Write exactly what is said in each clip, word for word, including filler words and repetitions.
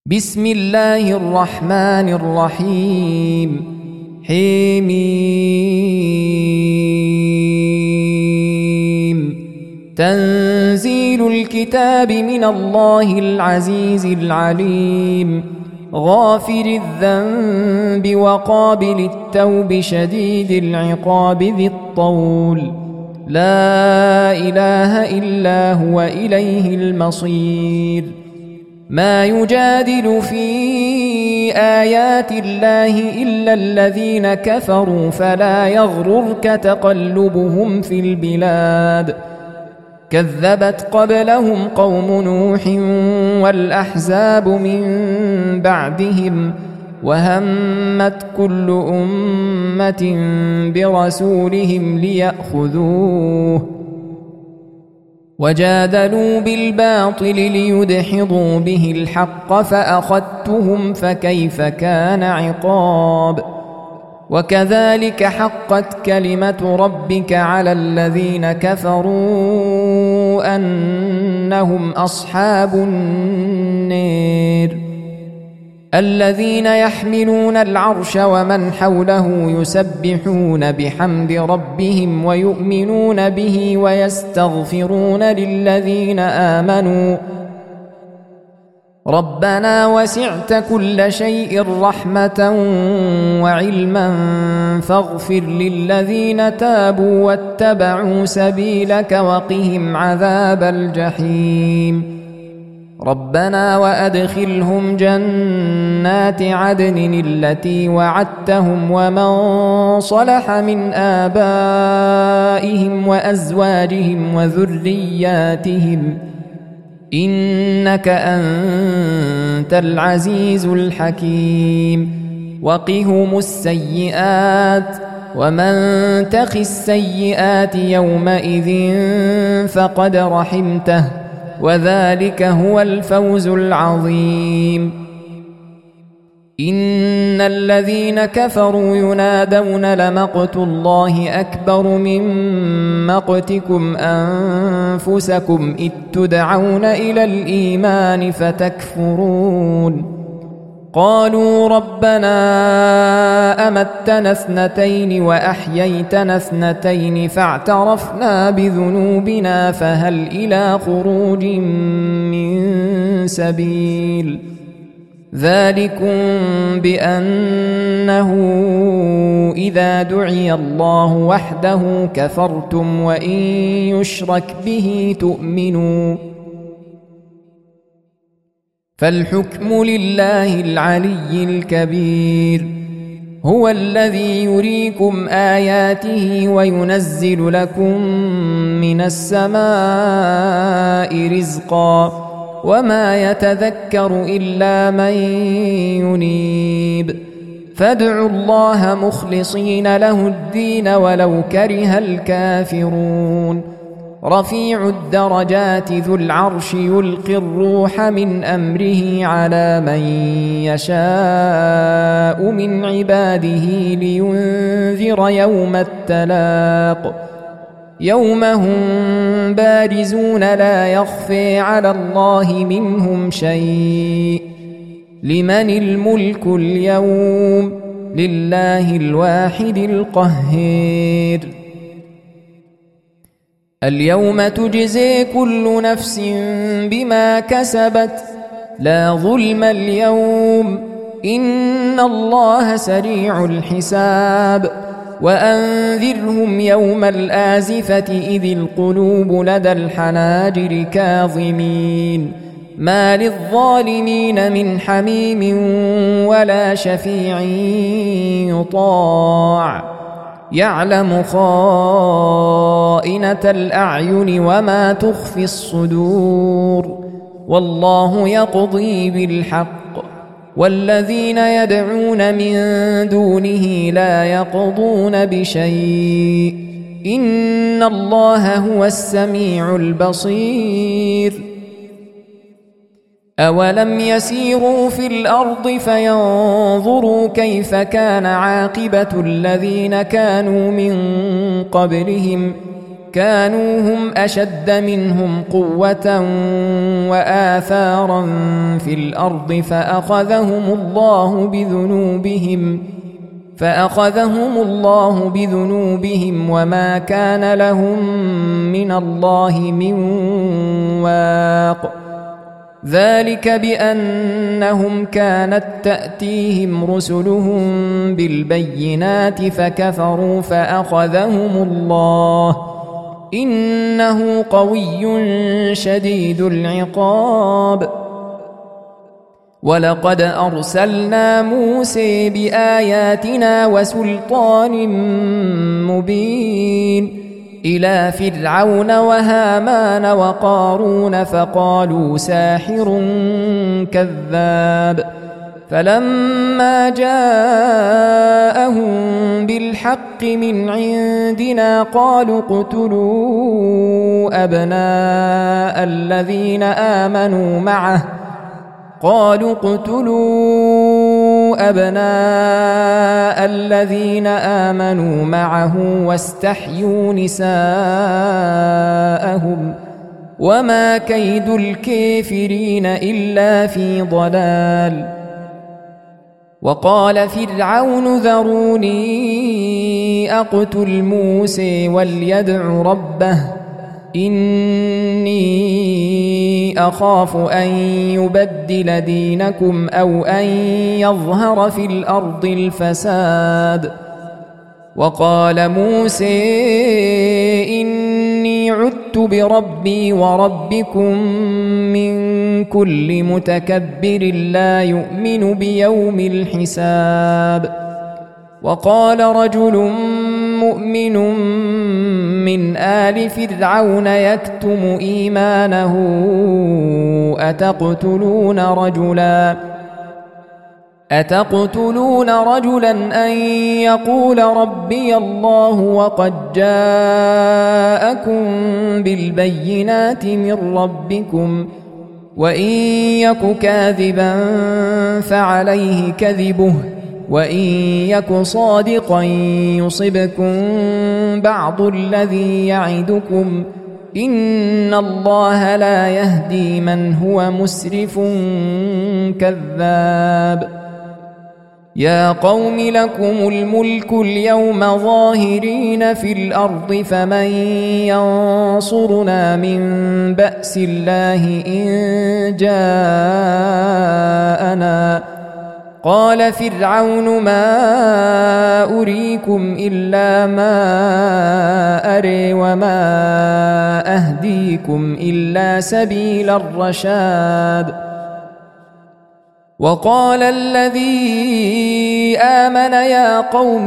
بسم الله الرحمن الرحيم حميم تنزيل الكتاب من الله العزيز العليم غافر الذنب وقابل التوب شديد العقاب ذي الطول لا إله إلا هو إليه المصير ما يجادل في آيات الله إلا الذين كفروا فلا يغررك تقلبهم في البلاد كذبت قبلهم قوم نوح والأحزاب من بعدهم وهمت كل أمة برسولهم ليأخذوه وجادلوا بالباطل ليدحضوا به الحق فأخذتهم فكيف كان عقاب وكذلك حقت كلمة ربك على الذين كفروا أنهم أصحاب النار الذين يحملون العرش ومن حوله يسبحون بحمد ربهم ويؤمنون به ويستغفرون للذين آمنوا ربنا وسعت كل شيء رحمة وعلما فاغفر للذين تابوا واتبعوا سبيلك وقهم عذاب الجحيم ربنا وأدخلهم جنات عدن التي وعدتهم ومن صلح من آبائهم وأزواجهم وذرياتهم إنك أنت العزيز الحكيم وقهم السيئات ومن تق السيئات يومئذ فقد رحمته وذلك هو الفوز العظيم إن الذين كفروا ينادون لمقت الله أكبر من مقتكم أنفسكم إذ تدعون إلى الإيمان فتكفرون قالوا ربنا أمتنا اثنتين وأحييتنا اثنتين فاعترفنا بذنوبنا فهل إلى خروج من سبيل ذلكم بأنه إذا دعي الله وحده كفرتم وإن يشرك به تؤمنوا فالحكم لله العلي الكبير هو الذي يريكم آياته وينزل لكم من السماء رزقا وما يتذكر إلا من ينيب فادعوا الله مخلصين له الدين ولو كره الكافرون رفيع الدرجات ذو العرش يلقي الروح من أمره على من يشاء من عباده لينذر يوم التلاق يوم هم بارزون لا يخفي على الله منهم شيء لمن الملك اليوم لله الواحد القهار اليوم تجزي كل نفس بما كسبت لا ظلم اليوم إن الله سريع الحساب وأنذرهم يوم الآزفة إذ القلوب لدى الحناجر كاظمين ما للظالمين من حميم ولا شفيع يطاع يعلم خائنة الأعين وما تخفي الصدور والله يقضي بالحق والذين يدعون من دونه لا يقضون بشيء إن الله هو السميع البصير أولم يسيروا في الأرض فينظروا كيف كان عاقبة الذين كانوا من قبلهم كانوا هم أشد منهم قوة وآثارا في الأرض فأخذهم الله بذنوبهم فأخذهم الله بذنوبهم وما كان لهم من الله من واق ذلك بأنهم كانت تأتيهم رسلهم بالبينات فكفروا فأخذهم الله إنه قوي شديد العقاب ولقد أرسلنا موسى بآياتنا وسلطان مبين إلى فرعون وهامان وقارون فقالوا ساحر كذاب فلما جاءهم بالحق من عندنا قالوا اقتلوا أبناء الذين آمنوا معه قالوا اقتلوا أبناء الذين آمنوا معه واستحيوا نساءهم وما كيد الكافرين إلا في ضلال وقال فرعون ذروني أقتل موسى وليدع ربه إني أخاف أن يبدل دينكم أو أن يظهر في الأرض الفساد وقال موسى إني عدت بربي وربكم من كل متكبر لا يؤمن بيوم الحساب وقال رجل مؤمن من آل فرعون يكتم إيمانه أتقتلون رجلا أتقتلون رجلا أن يقول ربي الله وقد جاءكم بالبينات من ربكم وإن يك كاذبا فعليه كذبه وإن يك صادقا يصبكم بعض الذي يعدكم إن الله لا يهدي من هو مسرف كذاب يا قوم لكم الملك اليوم ظاهرين في الأرض فمن ينصرنا من بأس الله إن جاءنا قال فرعون ما أريكم إلا ما أري وما أهديكم إلا سبيل الرشاد وقال الذي آمن يا قوم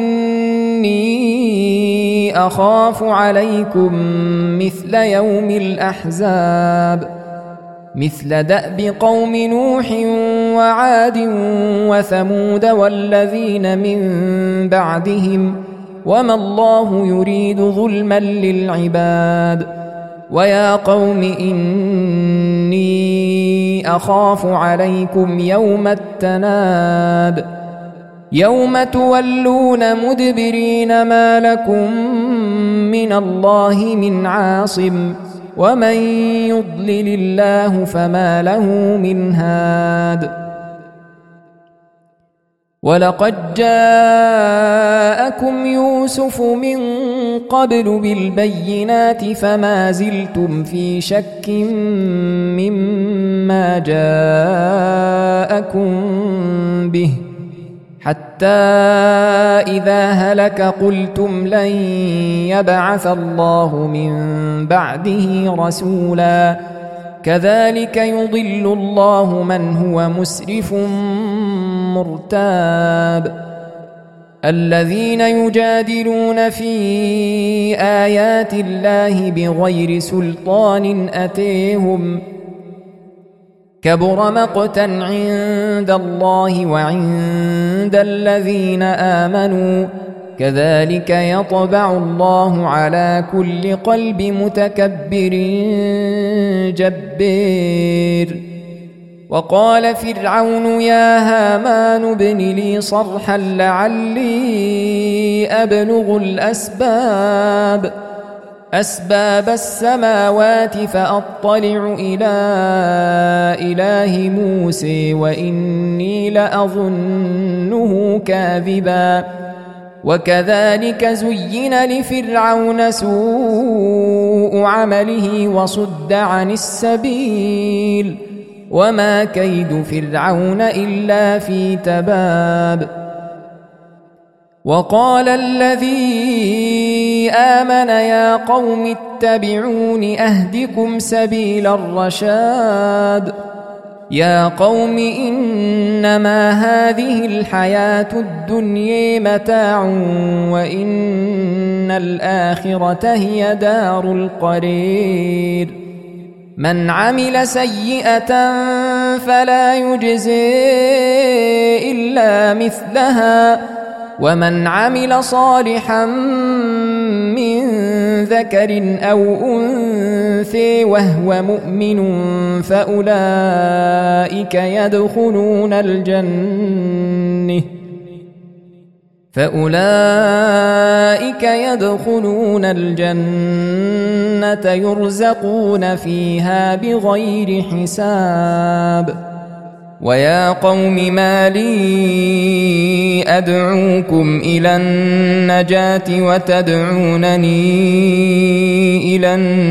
إني أخاف عليكم مثل يوم الأحزاب مثل دأب قوم نوح وعاد وثمود والذين من بعدهم وما الله يريد ظلما للعباد ويا قوم إني أخاف عليكم يوم التناد يوم تولون مدبرين ما لكم من الله من عاصم ومن يضلل الله فما له من هاد ولقد جاءكم يوسف من قبل بالبينات فما زلتم في شك مما جاءكم به حتى إذا هلك قلتم لن يبعث الله من بعده رسولا كذلك يضل الله من هو مسرف مرتاب الذين يجادلون في آيات الله بغير سلطان أتيهم كبر مقتا عند الله وعند الذين آمنوا كذلك يطبع الله على كل قلب متكبر جبار وقال فرعون يا هامان ابن لي صرحا لعلي أبلغ الأسباب أسباب السماوات فأطلع إلى إله موسى وإني لأظنه كاذبا وكذلك زين لفرعون سوء عمله وصد عن السبيل وما كيد فرعون إلا في تباب. وقال الذي آمن يا قوم اتبعون أهدكم سبيل الرشاد. يا قوم إنما هذه الحياة الدنيا متاع وإن الآخرة هي دار القرير. من عمل سيئة فلا يجزي إلا مثلها ومن عمل صالحا من ذكر أو أنثى وهو مؤمن فأولئك يدخلون الجنة فأولئك يدخلون الجنة يرزقون فيها بغير حساب. ويا قوم ما لي أدعوكم إلى النجاة وتدعونني إلى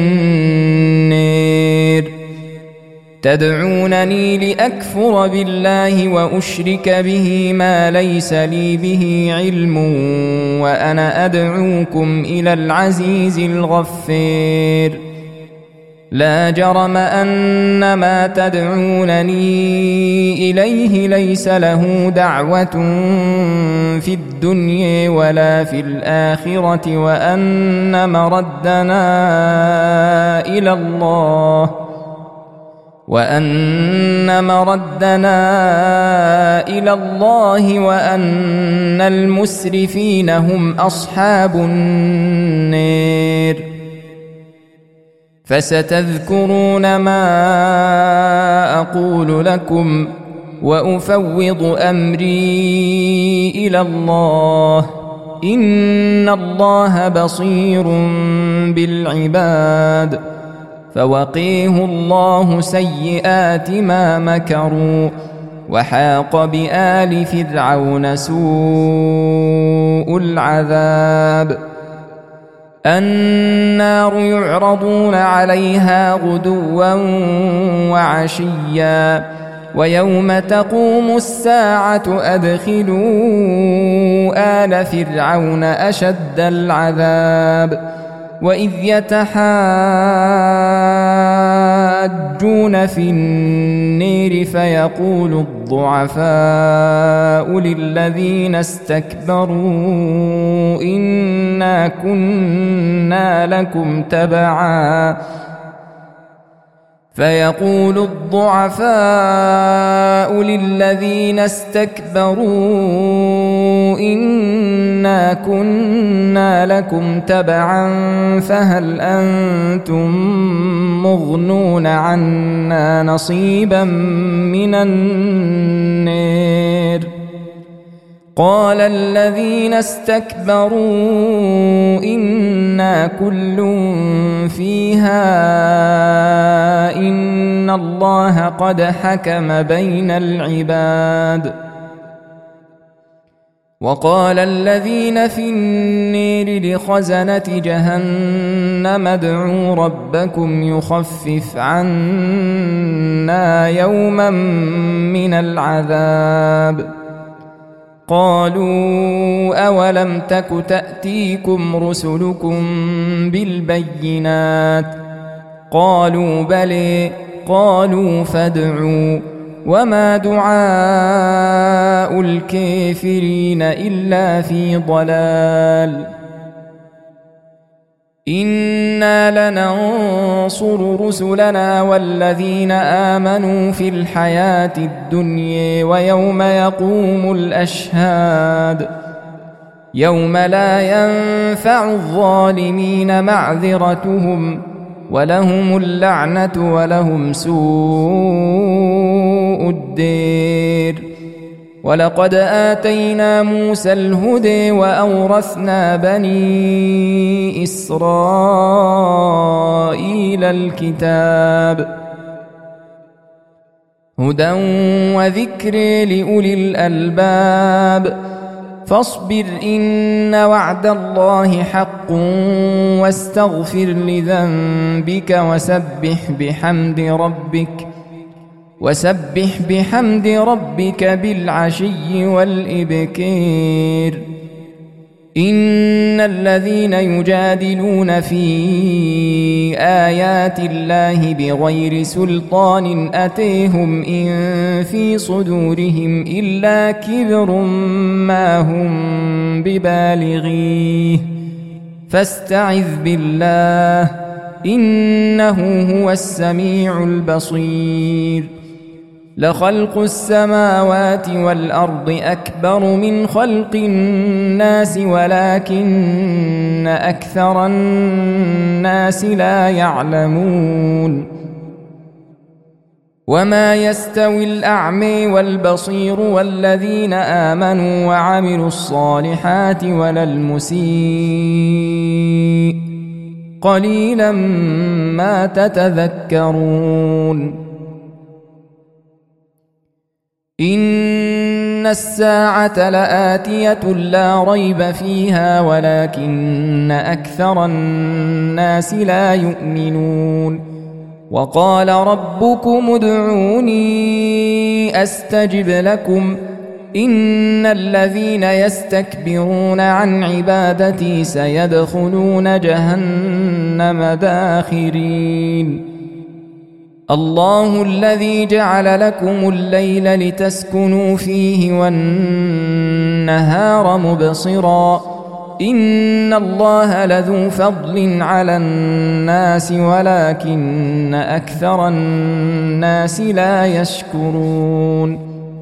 النار تدعونني لأكفر بالله وأشرك به ما ليس لي به علم وأنا أدعوكم إلى العزيز الغفار. لا جرم أن ما تدعونني إليه ليس له دعوة في الدنيا ولا في الآخرة وأن مردنا إلى الله وأن مردنا إلى الله وأن المسرفين هم أصحاب النار. فستذكرون ما أقول لكم وأفوض أمري إلى الله إن الله بصير بالعباد. فوقيه الله سيئات ما مكروا وحاق بآل فرعون سوء العذاب. النار يعرضون عليها غدوا وعشيا ويوم تقوم الساعة أدخلوا آل فرعون أشد العذاب. وإذ يتحاجون في النار فيقول الضعفاء للذين استكبروا إنا كنا لكم تبعا فيقول الضعفاء للذين استكبروا إنا كنا لكم تبعا فهل أنتم مغنون عنا نصيبا من النار. قال الذين استكبروا إنا كل فيها إن الله قد حكم بين العباد. وقال الذين في النار لخزنة جهنم ادعوا ربكم يخفف عنا يوما من العذاب. قالوا أولم تك تأتيكم رسلكم بالبينات قالوا بلى قالوا فادعوا وما دعاء الكافرين إلا في ضلال. إنا لننصر رسلنا والذين آمنوا في الحياة الدنيا ويوم يقوم الأشهاد يوم لا ينفع الظالمين معذرتهم ولهم اللعنة ولهم سوء الدير. ولقد آتينا موسى الهدى وأورثنا بني إسرائيل الكتاب هدى وذكر لأولي الألباب فاصبر إن وعد الله حق واستغفر لذنبك وسبح بحمد ربك وسبح بحمد ربك بالعشي والإبكار إن الذين يجادلون في آيات الله بغير سلطان أتيهم إن في صدورهم إلا كبر ما هم ببالغيه فاستعذ بالله إنه هو السميع البصير لخلق السماوات والأرض أكبر من خلق الناس ولكن أكثر الناس لا يعلمون وما يستوي الأعمى والبصير والذين آمنوا وعملوا الصالحات ولا المسيء قليلا ما تتذكرون إن الساعة لآتية لا ريب فيها ولكن أكثر الناس لا يؤمنون وقال ربكم ادعوني أستجب لكم إن الذين يستكبرون عن عبادتي سيدخلون جهنم داخرين الله الذي جعل لكم الليل لتسكنوا فيه والنهار مبصرا إن الله لذو فضل على الناس ولكن أكثر الناس لا يشكرون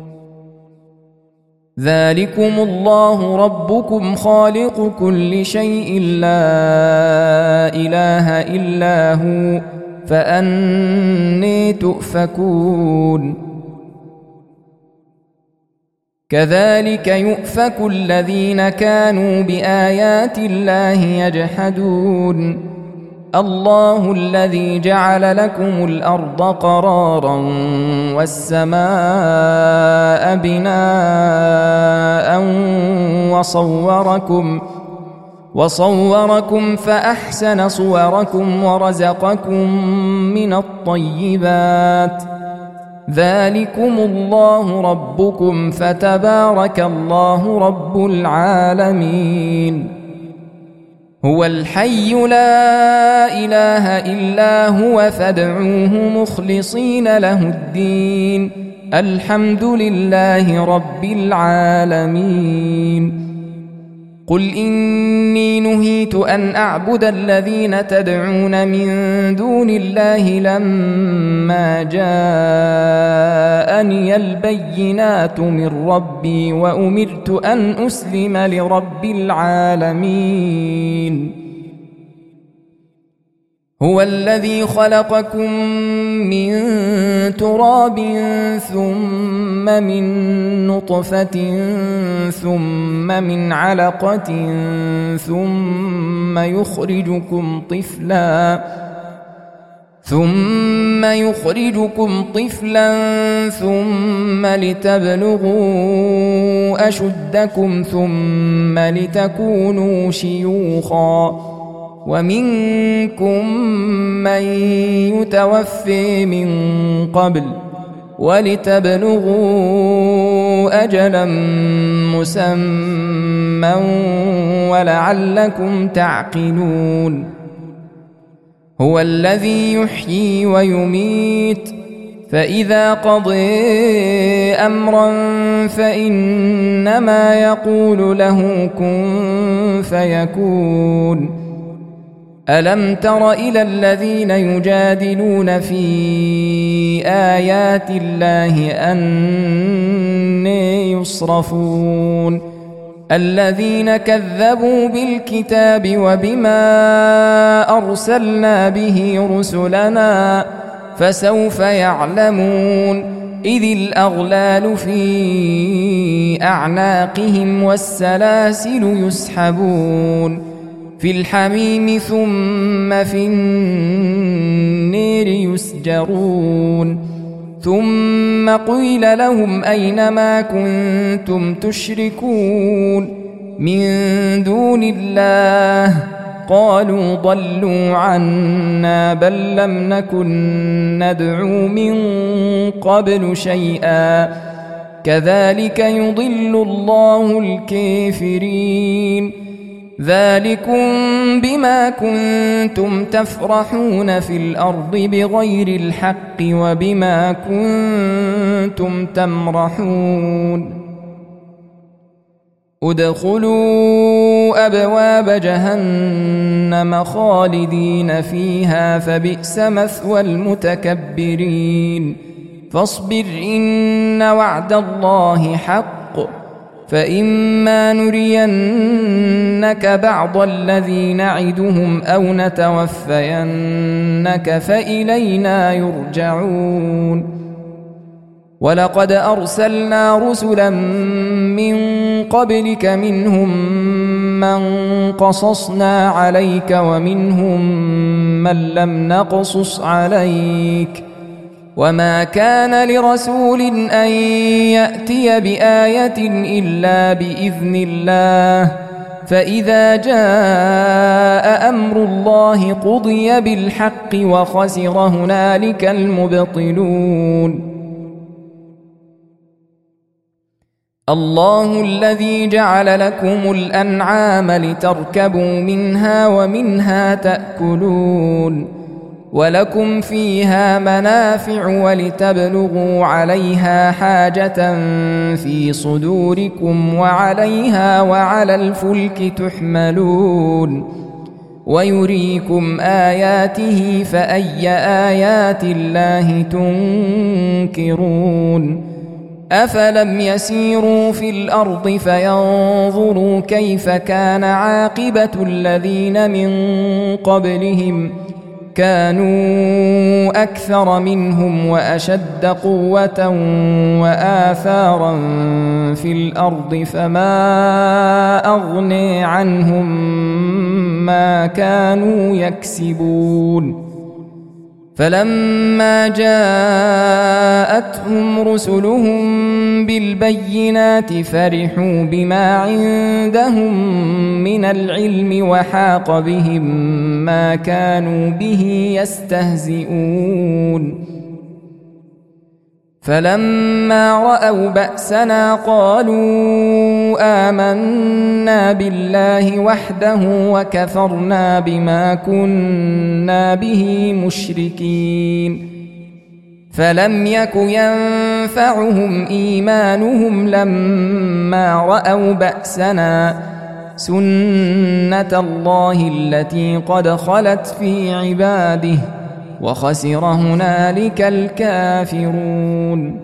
ذلكم الله ربكم خالق كل شيء لا إله إلا هو فأني تؤفكون كذلك يؤفك الذين كانوا بآيات الله يجحدون الله الذي جعل لكم الأرض قرارا والسماء بناء وصوركم وصوركم فأحسن صوركم ورزقكم من الطيبات ذلكم الله ربكم فتبارك الله رب العالمين هو الحي لا إله إلا هو فادعوه مخلصين له الدين الحمد لله رب العالمين قل إني نهيت أن أعبد الذين تدعون من دون الله لما جاءني البينات من ربي وأمرت أن أسلم لرب العالمين هو الذي خلقكم من تراب ثم من نطفة ثم من علقة ثم يخرجكم طفلا ثم يخرجكم طفلا ثم لتبلغوا أشدكم ثم لتكونوا شيوخا ومنكم من يتوفي من قبل ولتبلغوا أجلا مسمى ولعلكم تعقلون هو الذي يحيي ويميت فإذا قضى أمرا فإنما يقول له كن فيكون ألم تر إلى الذين يجادلون في آيات الله أنى يصرفون الذين كذبوا بالكتاب وبما أرسلنا به رسلنا فسوف يعلمون إذ الأغلال في أعناقهم والسلاسل يسحبون في الحميم ثم في النير يسجرون ثم قيل لهم أين ما كنتم تشركون من دون الله قالوا ضلوا عنا بل لم نكن ندعو من قبل شيئا كذلك يضل الله الكافرين ذلكم بما كنتم تفرحون في الأرض بغير الحق وبما كنتم تمرحون ادخلوا أبواب جهنم خالدين فيها فبئس مثوى المتكبرين فاصبر إن وعد الله حق فإما نرينك بعض الذي نعدهم أو نتوفينك فإلينا يرجعون ولقد أرسلنا رسلا من قبلك منهم من قصصنا عليك ومنهم من لم نقصص عليك وما كان لرسول أن يأتي بآية إلا بإذن الله فإذا جاء أمر الله قضي بالحق وخسر هنالك المبطلون الله الذي جعل لكم الأنعام لتركبوا منها ومنها تأكلون ولكم فيها منافع ولتبلغوا عليها حاجة في صدوركم وعليها وعلى الفلك تحملون ويريكم آياته فأي آيات الله تنكرون أفلم يسيروا في الأرض فينظروا كيف كان عاقبة الذين من قبلهم كانوا أكثر منهم وأشد قوة وآثارا في الأرض فما أغني عنهم ما كانوا يكسبون فلما جاءتهم رسلهم بالبينات فرحوا بما عندهم من العلم وحاق بهم ما كانوا به يستهزئون فلما رأوا بأسنا قالوا آمنا بالله وحده وكفرنا بما كنا به مشركين فلم يك ينفعهم إيمانهم لما رأوا بأسنا سنة الله التي قد خلت في عباده وخسر هنالك الكافرون